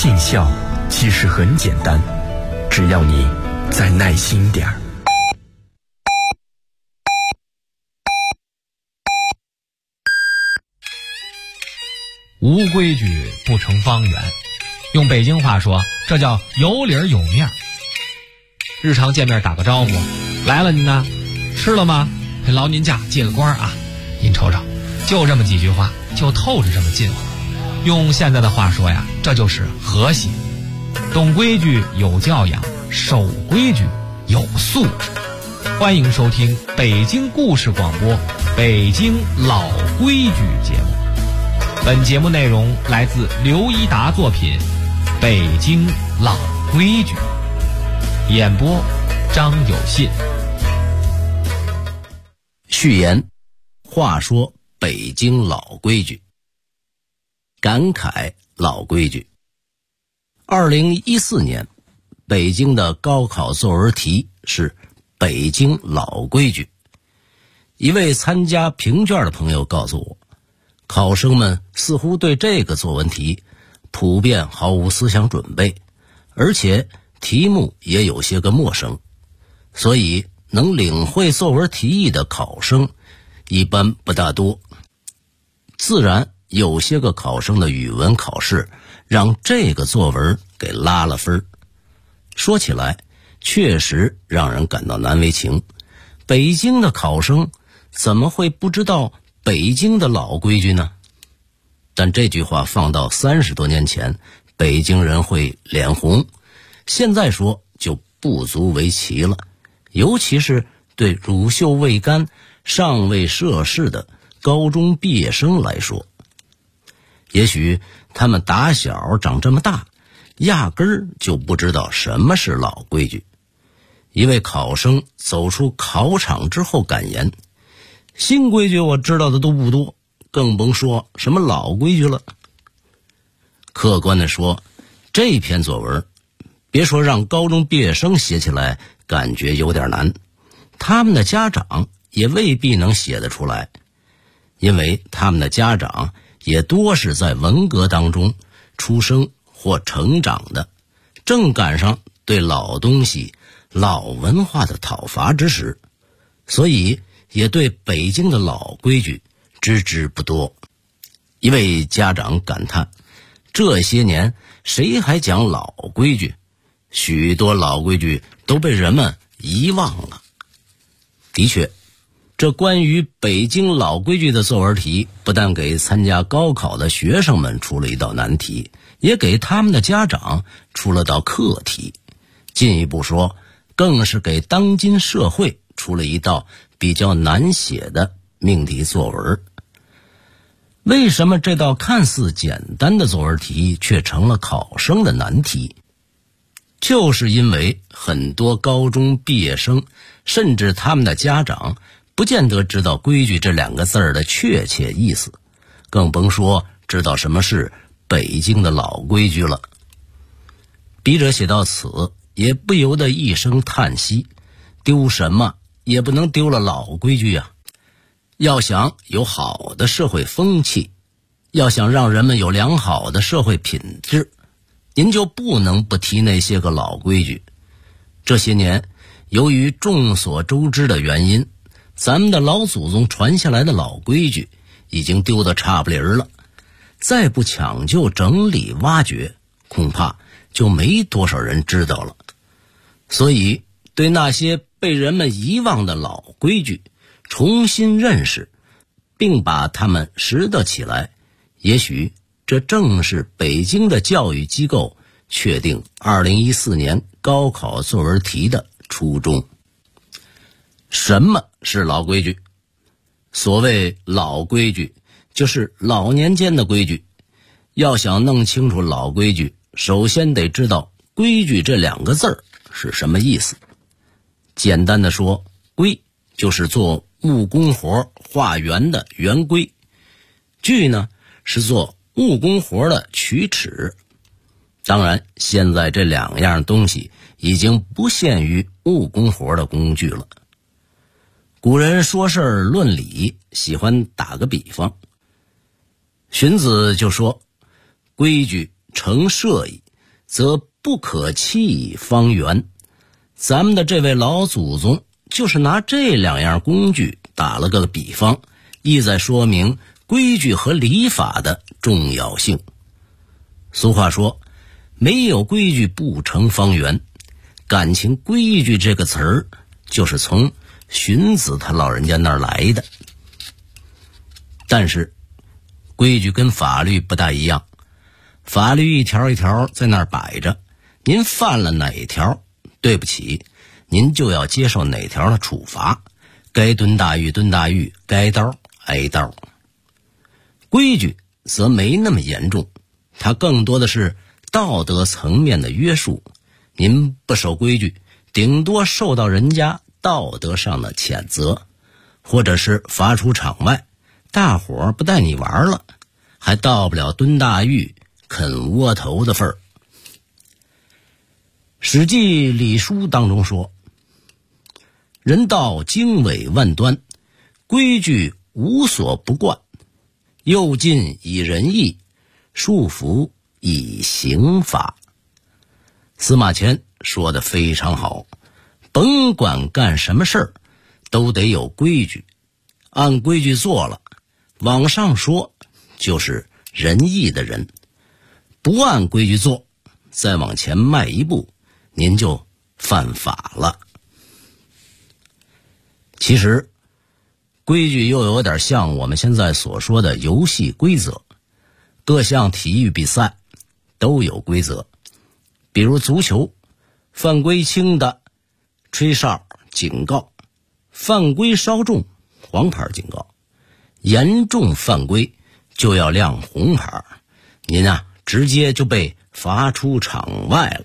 尽孝其实很简单，只要你再耐心点儿。 无规矩不成方圆，用北京话说，这叫有理儿有面儿。日常见面打个招呼，来了您呢，吃了吗？劳您驾，借个光啊！您瞅瞅，就这么几句话，就透着这么近乎。用现在的话说呀，这就是和谐。懂规矩有教养，守规矩有素质。欢迎收听北京故事广播《北京老规矩》节目。本节目内容来自刘一达作品《北京老规矩》，演播张有信。 序言：话说北京老规矩，感慨老规矩。2014年，北京的高考作文题是北京老规矩。一位参加评卷的朋友告诉我，考生们似乎对这个作文题普遍毫无思想准备，而且题目也有些个陌生，所以能领会作文题意的考生一般不大多。自然有些个考生的语文考试让这个作文给拉了分。说起来确实让人感到难为情，北京的考生怎么会不知道北京的老规矩呢？但这句话放到30多年前，北京人会脸红，现在说就不足为奇了。尤其是对乳臭未干、尚未涉世的高中毕业生来说，也许他们打小长这么大，压根儿就不知道什么是老规矩。一位考生走出考场之后感言，新规矩我知道的都不多，更甭说什么老规矩了。客观地说，这篇作文别说让高中毕业生写起来感觉有点难，他们的家长也未必能写得出来，因为他们的家长也多是在文革当中出生或成长的，正赶上对老东西、老文化的讨伐之时，所以也对北京的老规矩知之不多。一位家长感叹，这些年谁还讲老规矩？许多老规矩都被人们遗忘了。的确，这关于北京老规矩的作文题不但给参加高考的学生们出了一道难题，也给他们的家长出了道课题。进一步说，更是给当今社会出了一道比较难写的命题作文。为什么这道看似简单的作文题却成了考生的难题？就是因为很多高中毕业生甚至他们的家长不见得知道规矩这2个字的确切意思，更甭说知道什么是北京的老规矩了。笔者写到此，也不由得一声叹息，丢什么也不能丢了老规矩啊！要想有好的社会风气，要想让人们有良好的社会品质，您就不能不提那些个老规矩。这些年，由于众所周知的原因，咱们的老祖宗传下来的老规矩已经丢得差不离儿了，再不抢救整理挖掘，恐怕就没多少人知道了。所以对那些被人们遗忘的老规矩重新认识，并把它们拾掇起来，也许这正是北京的教育机构确定2014年高考作文题的初衷。什么是老规矩？所谓老规矩，就是老年间的规矩。要想弄清楚老规矩，首先得知道规矩这2个字是什么意思。简单的说，规就是做木工活画圆的圆规，矩呢是做木工活的曲尺。当然，现在这2样东西已经不限于木工活的工具了。古人说事儿论理，喜欢打个比方。荀子就说，规矩成社矣， 则不可弃方圆。咱们的这位老祖宗就是拿这2样工具打了个比方，意在说明规矩和礼法的重要性。俗话说，没有规矩不成方圆。感情规矩这个词儿就是从荀子他老人家那儿来的。但是规矩跟法律不大一样，法律一条一条在那儿摆着，您犯了哪条，对不起，您就要接受哪条的处罚，该蹲大狱蹲大狱，该刀挨刀。规矩则没那么严重，它更多的是道德层面的约束。您不守规矩，顶多受到人家道德上的谴责，或者是罚出场外，大伙儿不带你玩了，还到不了蹲大狱啃窝头的份儿。史记礼书当中说，人道经纬万端，规矩无所不贯，诱进以仁义，束缚以刑罚。司马迁说得非常好，甭管干什么事儿都得有规矩，按规矩做了，往上说就是仁义的人，不按规矩做，再往前迈一步，您就犯法了。其实规矩又有点像我们现在所说的游戏规则，各项体育比赛都有规则。比如足球，犯规轻的吹哨警告，犯规稍重黄牌警告，严重犯规就要亮红牌，您直接就被罚出场外了。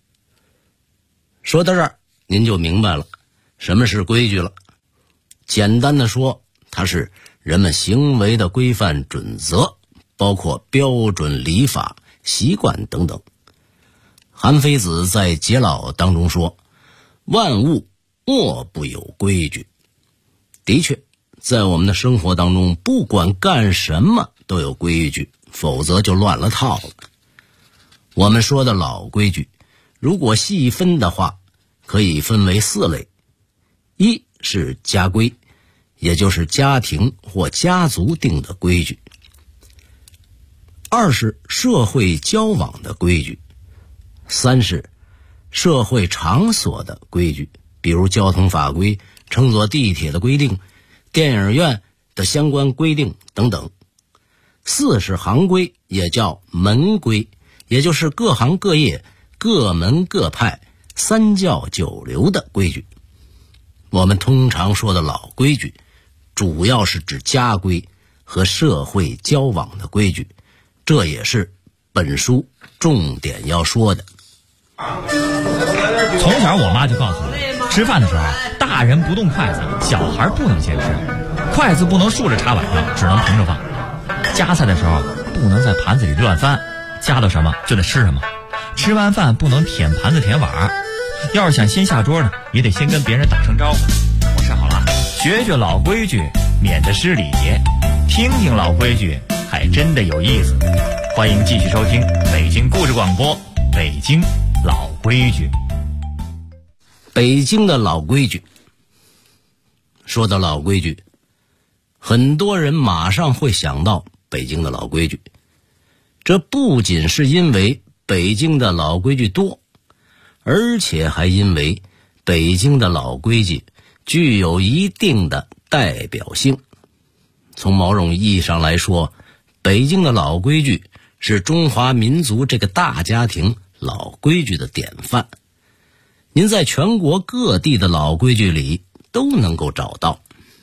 说到这儿，您就明白了什么是规矩了。简单的说，它是人们行为的规范准则，包括标准礼法习惯等等。韩非子在《解老》当中说，万物莫不有规矩。的确，在我们的生活当中，不管干什么都有规矩，否则就乱了套了。我们说的老规矩，如果细分的话，可以分为4类。一是家规，也就是家庭或家族定的规矩。2是社会交往的规矩。3是社会场所的规矩，比如交通法规、乘坐地铁的规定、电影院的相关规定等等。4是行规，也叫门规，也就是各行各业、各门各派、3教9流的规矩。我们通常说的老规矩，主要是指家规和社会交往的规矩，这也是本书重点要说的。 从小我妈就告诉我，吃饭的时候大人不动筷子，小孩不能先吃，筷子不能竖着插碗上，只能平着放，夹菜的时候不能在盘子里乱翻，夹到什么就得吃什么，吃完饭不能舔盘子舔碗，要是想先下桌呢，也得先跟别人打声招呼。我吃好了，学学老规矩，免得失礼节，听听老规矩，还真的有意思。欢迎继续收听北京故事广播，北京老规矩。 北京的老规矩，说到老规矩，很多人马上会想到北京的老规矩。这不仅是因为北京的老规矩多，而且还因为北京的老规矩具有一定的代表性。从某种意义上来说，北京的老规矩是中华民族这个大家庭老规矩的典范。您在全国各地的老规矩里都能够找到。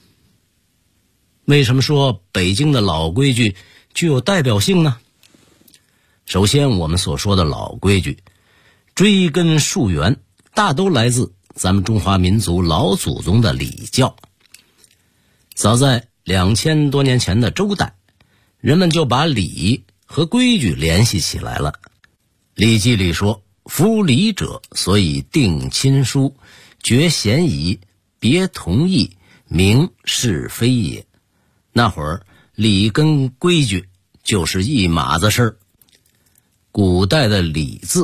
为什么说北京的老规矩具有代表性呢？首先，我们所说的老规矩追根溯源，大都来自咱们中华民族老祖宗的礼教。早在2000多年前的周代，人们就把礼和规矩联系起来了。《礼记》里说，夫礼者，所以定亲疏，决嫌疑，别同意，明是非也。那会儿礼跟规矩就是一码子事儿。古代的礼字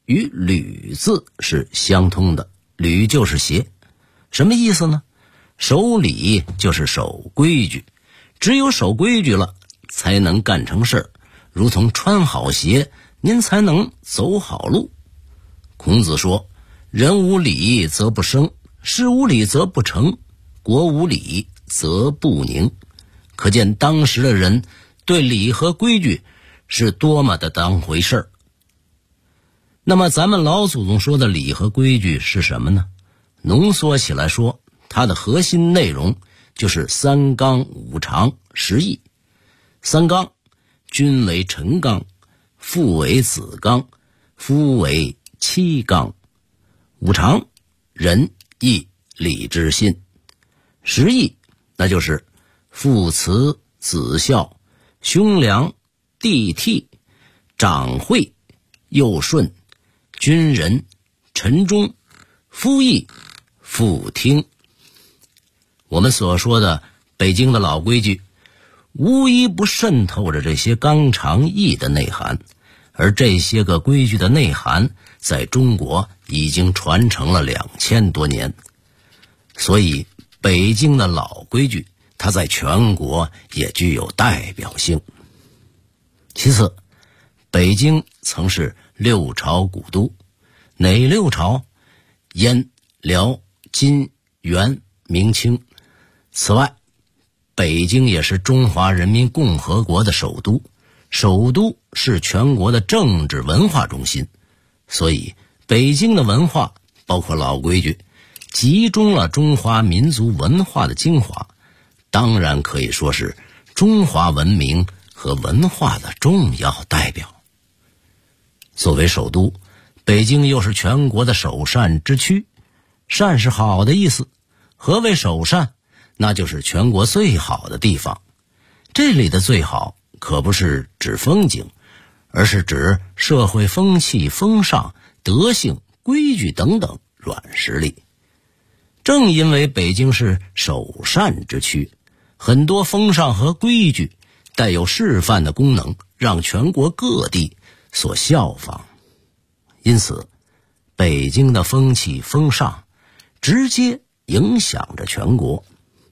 与履字是相通的，履就是鞋。什么意思呢？守礼就是守规矩，只有守规矩了才能干成事儿，如同穿好鞋，您才能走好路。孔子说，人无礼则不生，事无礼则不成，国无礼则不宁。可见当时的人对礼和规矩是多么的当回事儿。那么咱们老祖宗说的礼和规矩是什么呢？浓缩起来说，它的核心内容就是三纲五常十义。三纲，君为臣纲，父为子纲，夫为妻纲。五常，仁义礼智信。十义，那就是父慈子孝，兄良弟悌，长惠幼顺，君仁臣忠，夫义妇听。我们所说的北京的老规矩，无一不渗透着这些纲常义的内涵，而这些个规矩的内涵在中国已经传承了2000多年。所以北京的老规矩它在全国也具有代表性。其次，北京曾是6朝古都。哪6朝？燕、辽、金、元、明、清。此外，北京也是中华人民共和国的首都，首都是全国的政治文化中心。所以北京的文化包括老规矩，集中了中华民族文化的精华，当然可以说是中华文明和文化的重要代表。作为首都，北京又是全国的首善之区。善是好的意思，何谓首善？那就是全国最好的地方。这里的最好可不是指风景，而是指社会风气风尚、德性、规矩等等软实力。正因为北京是首善之区，很多风尚和规矩带有示范的功能，让全国各地所效仿。因此北京的风气风尚直接影响着全国。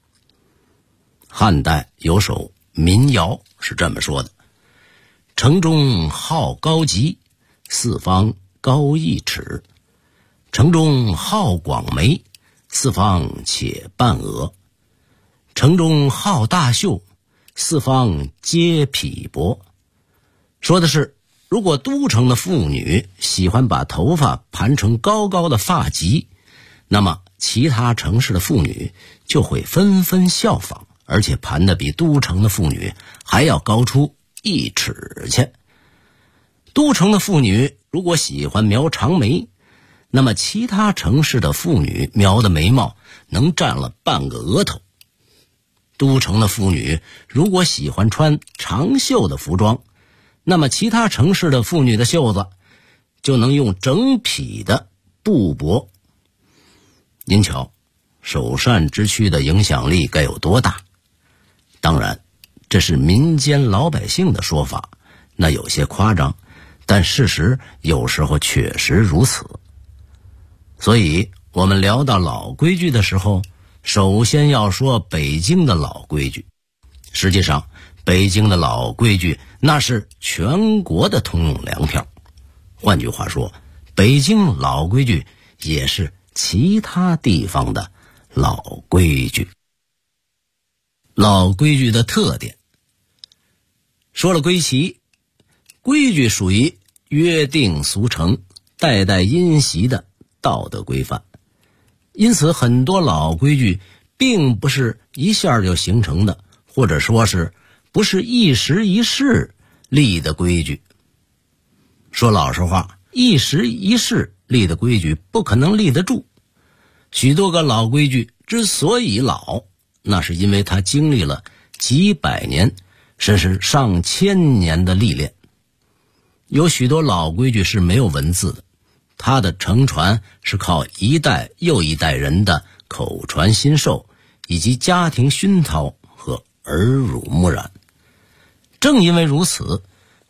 汉代有首民谣是这么说的：城中好高极，四方高1尺。城中好广眉，四方且半额。城中好大袖，四方皆匹帛。说的是，如果都城的妇女喜欢把头发盘成高高的发髻，那么其他城市的妇女就会纷纷效仿，而且盘得比都城的妇女还要高出1尺去。都城的妇女如果喜欢描长眉，那么其他城市的妇女描的眉毛能占了半个额头。都城的妇女如果喜欢穿长袖的服装，那么其他城市的妇女的袖子就能用整匹的布帛。您瞧，首善之区的影响力该有多大？当然，这是民间老百姓的说法，那有些夸张，但事实有时候确实如此。所以我们聊到老规矩的时候，首先要说北京的老规矩。实际上，北京的老规矩那是全国的通用粮票。换句话说，北京老规矩也是其他地方的老规矩。老规矩的特点，说了归齐，规矩属于约定俗成、代代因袭的道德规范。因此很多老规矩并不是一下就形成的，或者说是不是一时一世立的规矩。说老实话，一时一世立的规矩不可能立得住。许多个老规矩之所以老，那是因为它经历了几百年甚至上千年的历练。有许多老规矩是没有文字的，它的承传是靠一代又一代人的口传心授，以及家庭熏陶和耳濡目染。正因为如此，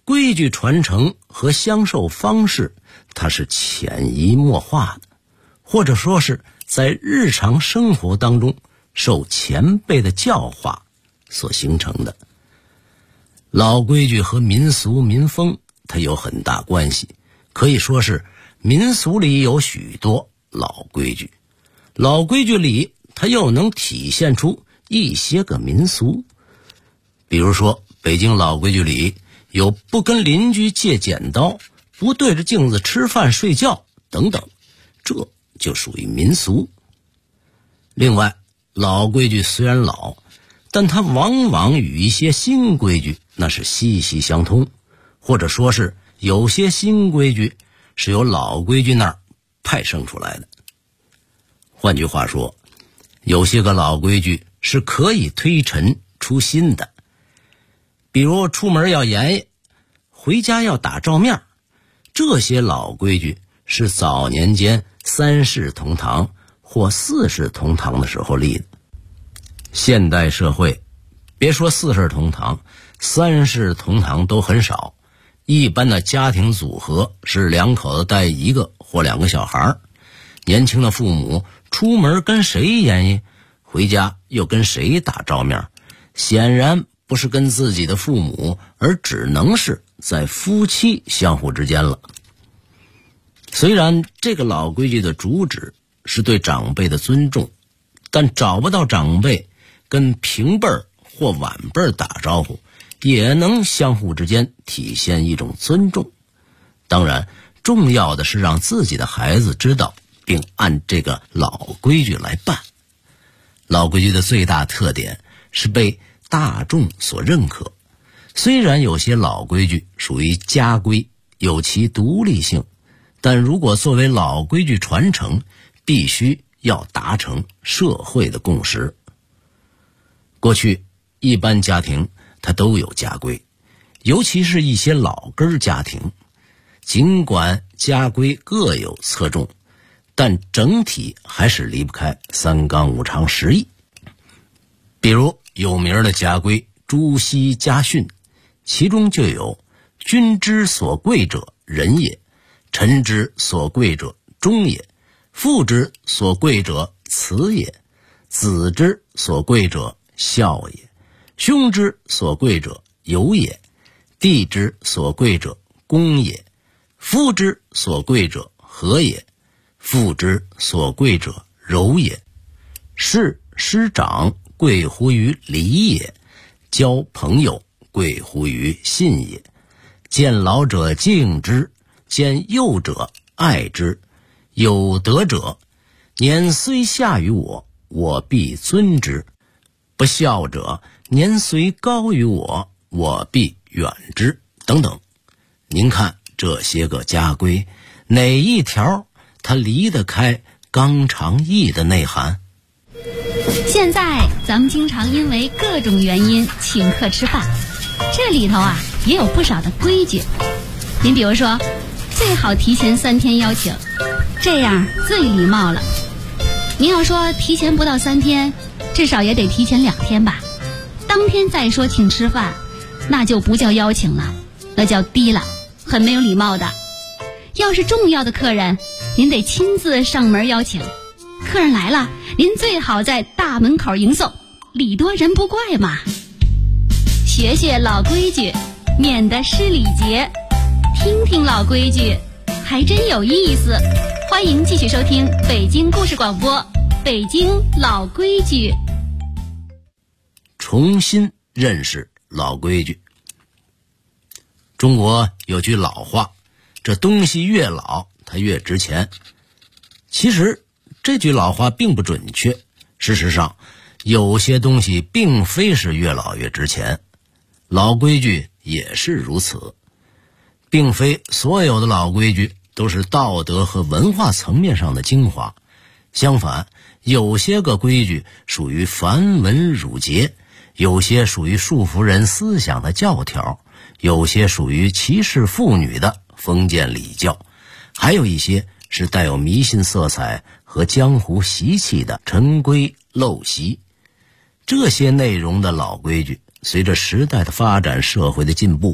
规矩传承和相授方式，它是潜移默化的，或者说是在日常生活当中受前辈的教化所形成的。老规矩和民俗民风它有很大关系，可以说是民俗里有许多老规矩，老规矩里它又能体现出一些个民俗。比如说北京老规矩里有不跟邻居借剪刀，不对着镜子吃饭睡觉等等，这就属于民俗。另外，老规矩虽然老，但它往往与一些新规矩那是息息相通，或者说是有些新规矩是由老规矩那儿派生出来的。换句话说，有些个老规矩是可以推陈出新的。比如出门要严严，回家要打照面，这些老规矩是早年间三世同堂或四世同堂的时候立的。现代社会别说四世同堂，三世同堂都很少，一般的家庭组合是两口子带一个或两个小孩，年轻的父母出门跟谁严严，回家又跟谁打照面，显然不是跟自己的父母，而只能是在夫妻相互之间了。虽然这个老规矩的主旨是对长辈的尊重，但找不到长辈跟平辈或晚辈打招呼，也能相互之间体现一种尊重。当然，重要的是让自己的孩子知道并按这个老规矩来办。老规矩的最大特点是被大众所认可。虽然有些老规矩属于家规，有其独立性，但如果作为老规矩传承，必须要达成社会的共识。过去一般家庭它都有家规，尤其是一些老根家庭，尽管家规各有侧重，但整体还是离不开三纲五常十义。比如有名的家规朱熹家训，其中就有君之所贵者仁也，臣之所贵者忠也，父之所贵者慈也，子之所贵者孝也，兄之所贵者友也，弟之所贵者恭也，夫之所贵者和也，父之所贵者柔也。事师长贵乎于礼也，交朋友贵乎于信也，见老者敬之，见幼者爱之，有德者年虽下于我，我必尊之，不孝者年虽高于我，我必远之，等等。您看这些个家规，哪一条它离得开纲常义的内涵？ 现在咱们经常因为各种原因请客吃饭，这里头也有不少的规矩。您比如说，最好提前3天邀请，这样最礼貌了。您要说提前不到3天，至少也得提前2天吧。当天再说请吃饭，那就不叫邀请了，那叫低了，很没有礼貌的。要是重要的客人，您得亲自上门邀请。客人来了，您最好在大门口迎送，礼多人不怪嘛。学学老规矩，免得失礼节。听听老规矩，还真有意思。欢迎继续收听北京故事广播《北京老规矩》。 重新认识老规矩。中国有句老话，这东西越老它越值钱。其实这句老话并不准确，事实上有些东西并非是越老越值钱，老规矩也是如此。并非所有的老规矩都是道德和文化层面上的精华，相反，有些个规矩属于繁文缛节，有些属于束缚人思想的教条，有些属于歧视妇女的封建礼教，还有一些是带有迷信色彩和江湖习气的陈规陋习。这些内容的老规矩，随着时代的发展，社会的进步，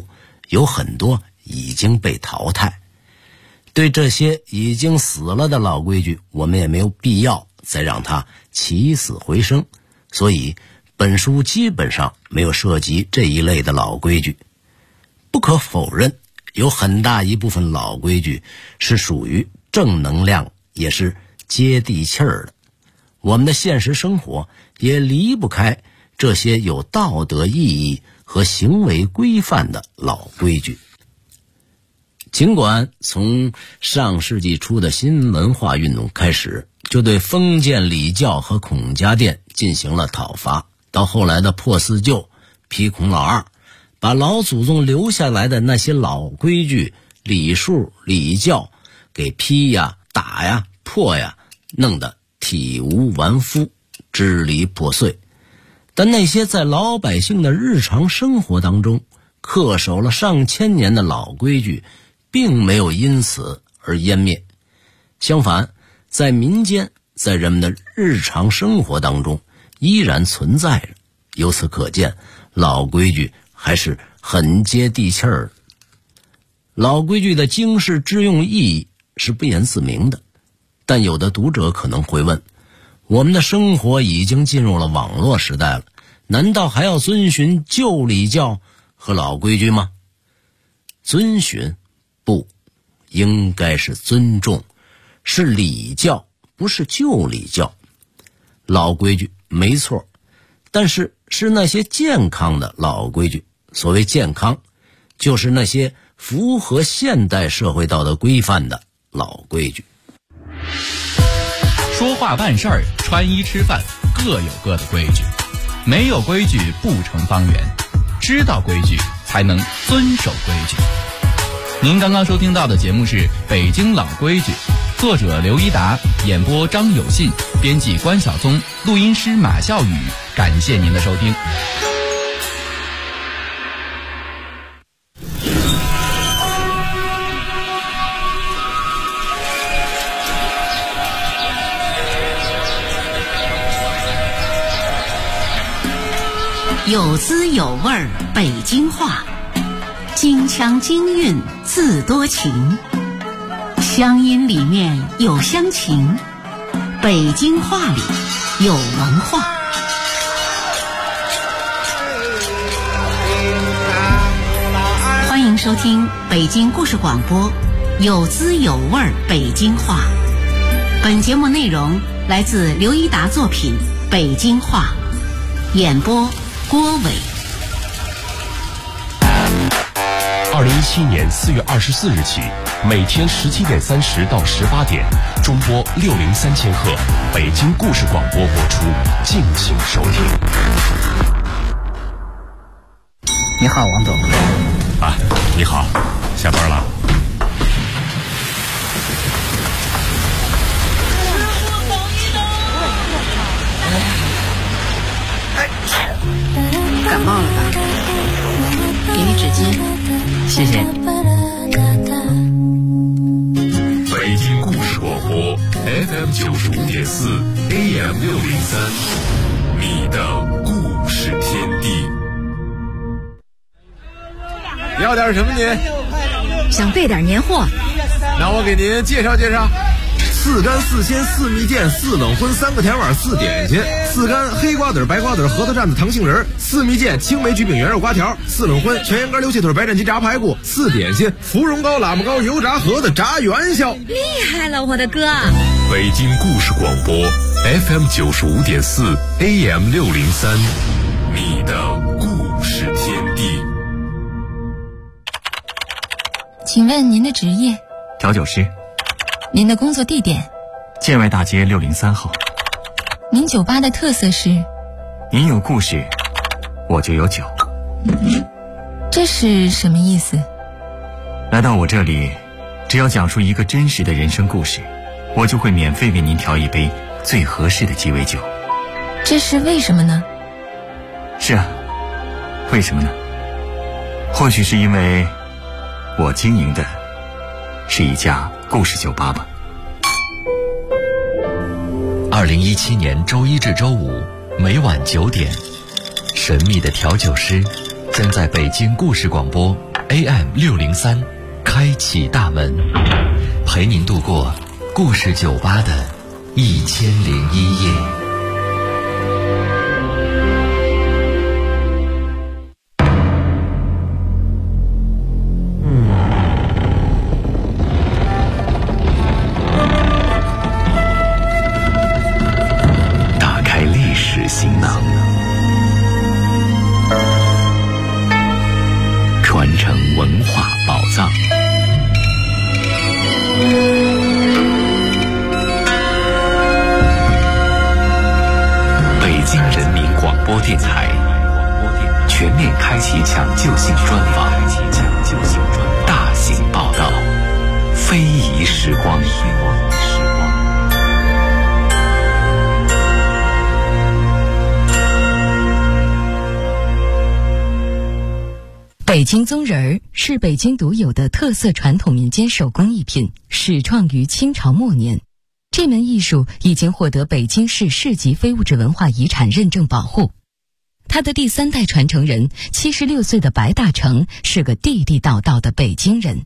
有很多已经被淘汰。对这些已经死了的老规矩，我们也没有必要再让它起死回生，所以本书基本上没有涉及这一类的老规矩。不可否认，有很大一部分老规矩是属于正能量，也是接地气儿的。我们的现实生活也离不开这些有道德意义和行为规范的老规矩。尽管从上世纪初的新文化运动开始，就对封建礼教和孔家店进行了讨伐，到后来的破四旧、批孔老二，把老祖宗留下来的那些老规矩、礼数、礼教给批呀、打呀、破呀，弄得体无完肤，支离破碎。但那些在老百姓的日常生活当中恪守了上千年的老规矩，并没有因此而湮灭。相反，在民间，在人们的日常生活当中依然存在着。由此可见，老规矩还是很接地气儿的。老规矩的经世致用意义是不言自明的，但有的读者可能会问，我们的生活已经进入了网络时代了，难道还要遵循旧礼教和老规矩吗？遵循不，应该是尊重，是礼教，不是旧礼教。老规矩没错，但是那些健康的老规矩。所谓健康，就是那些符合现代社会道德规范的老规矩。 说话办事儿，穿衣吃饭，各有各的规矩，没有规矩不成方圆，知道规矩才能遵守规矩。您刚刚收听到的节目是《北京老规矩》，作者刘一达，演播张有信，编辑关晓松，录音师马笑宇。感谢您的收听。 有滋有味儿北京话，京腔京韵字多情，乡音里面有乡情，北京话里有文化。欢迎收听北京故事广播，有滋有味儿北京话。本节目内容来自刘一达作品《北京话》，演播郭伟。 2017年4月24日起，每天17点30到18点，中波603千赫，北京故事广播播出，敬请收听。 你好，王总。 啊，你好，下班了。 感冒了吧？给你纸巾，谢谢。 北京故事广播 FM 95.4 AM 603，你的故事天地。 要点什么您？ 想备点年货。 那我给您介绍介绍。4干4鲜4蜜饯4冷荤3个甜碗4点心，4干黑瓜子白瓜子核桃蘸子糖杏仁，4蜜饯青梅焗饼圆肉瓜条，4冷荤全羊肝溜气腿白斩鸡炸排骨，4点心芙蓉糕喇嘛糕油炸盒子炸元宵。 厉害了，我的哥！ 北京故事广播 FM 95.4 AM 603，你的故事天地。 请问您的职业？ 调酒师。 您的工作地点？ 建外大街603号。 您酒吧的特色是？ 您有故事，我就有酒。 这是什么意思？ 来到我这里，只要讲述一个真实的人生故事，我就会免费为您调一杯最合适的鸡尾酒。 这是为什么呢？ 是啊，为什么呢？或许是因为我经营的是一家故事酒吧吧。 2017年周一至周五每晚9点，神秘的调酒师将在北京故事广播 AM603，开启大门，陪您度过故事酒吧的1001夜。打开历史行囊，传承文化宝藏。北京人民广播电台全面开启抢救性专访，大型报道，非遗时光。 北京宗人儿是北京独有的特色传统民间手工艺品，始创于清朝末年。这门艺术已经获得北京市市级非物质文化遗产认证保护。他的第3代传承人76岁的白大成是个地地道道的北京人。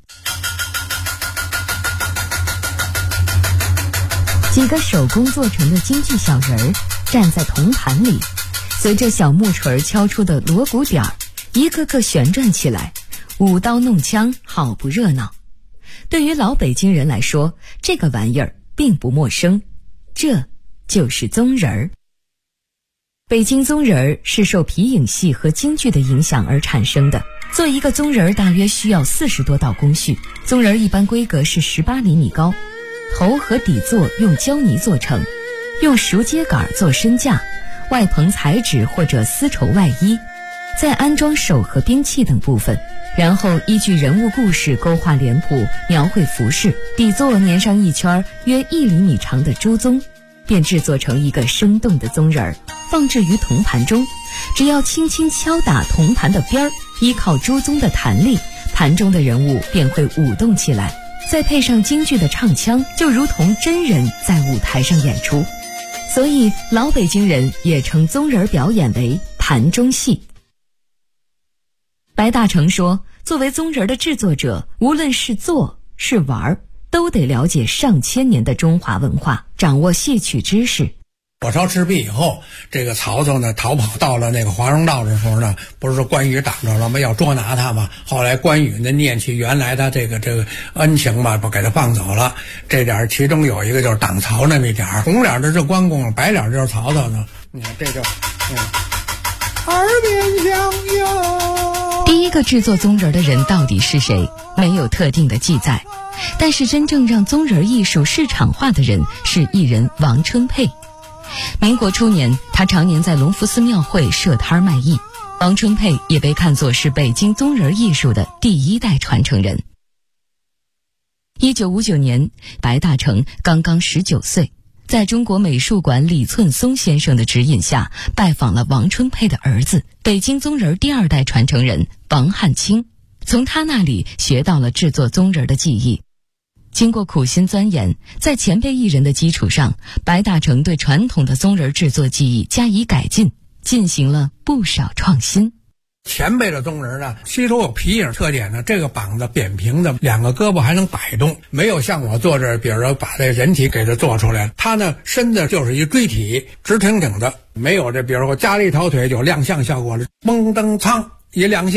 几个手工做成的京剧小人儿站在铜盘里，随着小木锤敲出的锣鼓点儿，一个个旋转起来，舞刀弄枪，好不热闹。对于老北京人来说，这个玩意儿并不陌生，这就是宗人儿。北京宗人儿是受皮影戏和京剧的影响而产生的。做一个宗人儿大约需要40多道工序，宗人儿一般规格是18厘米高，头和底座用胶泥做成，用熟秸秆做身架，外棚彩纸或者丝绸外衣，再安装手和兵器等部分，然后依据人物故事勾画脸谱，描绘服饰，底座粘上一圈约1厘米长的朱宗，便制作成一个生动的宗人儿，放置于铜盘中。只要轻轻敲打铜盘的边儿，依靠朱宗的弹力，盘中的人物便会舞动起来，再配上京剧的唱腔，就如同真人在舞台上演出。所以老北京人也称宗人表演为盘中戏。白大成说，作为宗人的制作者，无论是做是玩，都得了解上千年的中华文化，掌握戏曲知识。 火烧赤壁以后，这个曹操呢逃跑到了那个华容道的时候呢，不是说关羽挡着了吗？要捉拿他嘛。后来关羽呢念起原来他这个恩情嘛，不给他放走了。这点其中有一个就是挡曹那么一点，红脸的是关公，白脸就是曹操呢。你看这就耳边响哟。 第一个制作宗人的人到底是谁？没有特定的记载。但是真正让宗人艺术市场化的人是艺人王春佩。民国初年，他常年在隆福寺庙会设摊卖艺。王春佩也被看作是北京宗人艺术的第1代传承人。1959年，白大成刚刚19岁，在中国美术馆李寸松先生的指引下，拜访了王春佩的儿子，北京宗人第2代传承人王汉卿，从他那里学到了制作宗人的技艺。经过苦心钻研，在前辈艺人的基础上，白大成对传统的宗人制作技艺加以改进，进行了不少创新。 前辈的宗人呢，吸收有皮影特点呢，这个膀子扁平的，2个胳膊还能摆动，没有像我做这，比如说把这人体给它做出来，它呢身子就是一锥体，直挺挺的，没有这比如说加了一条腿有亮相效果了，嘣噔苍一亮相。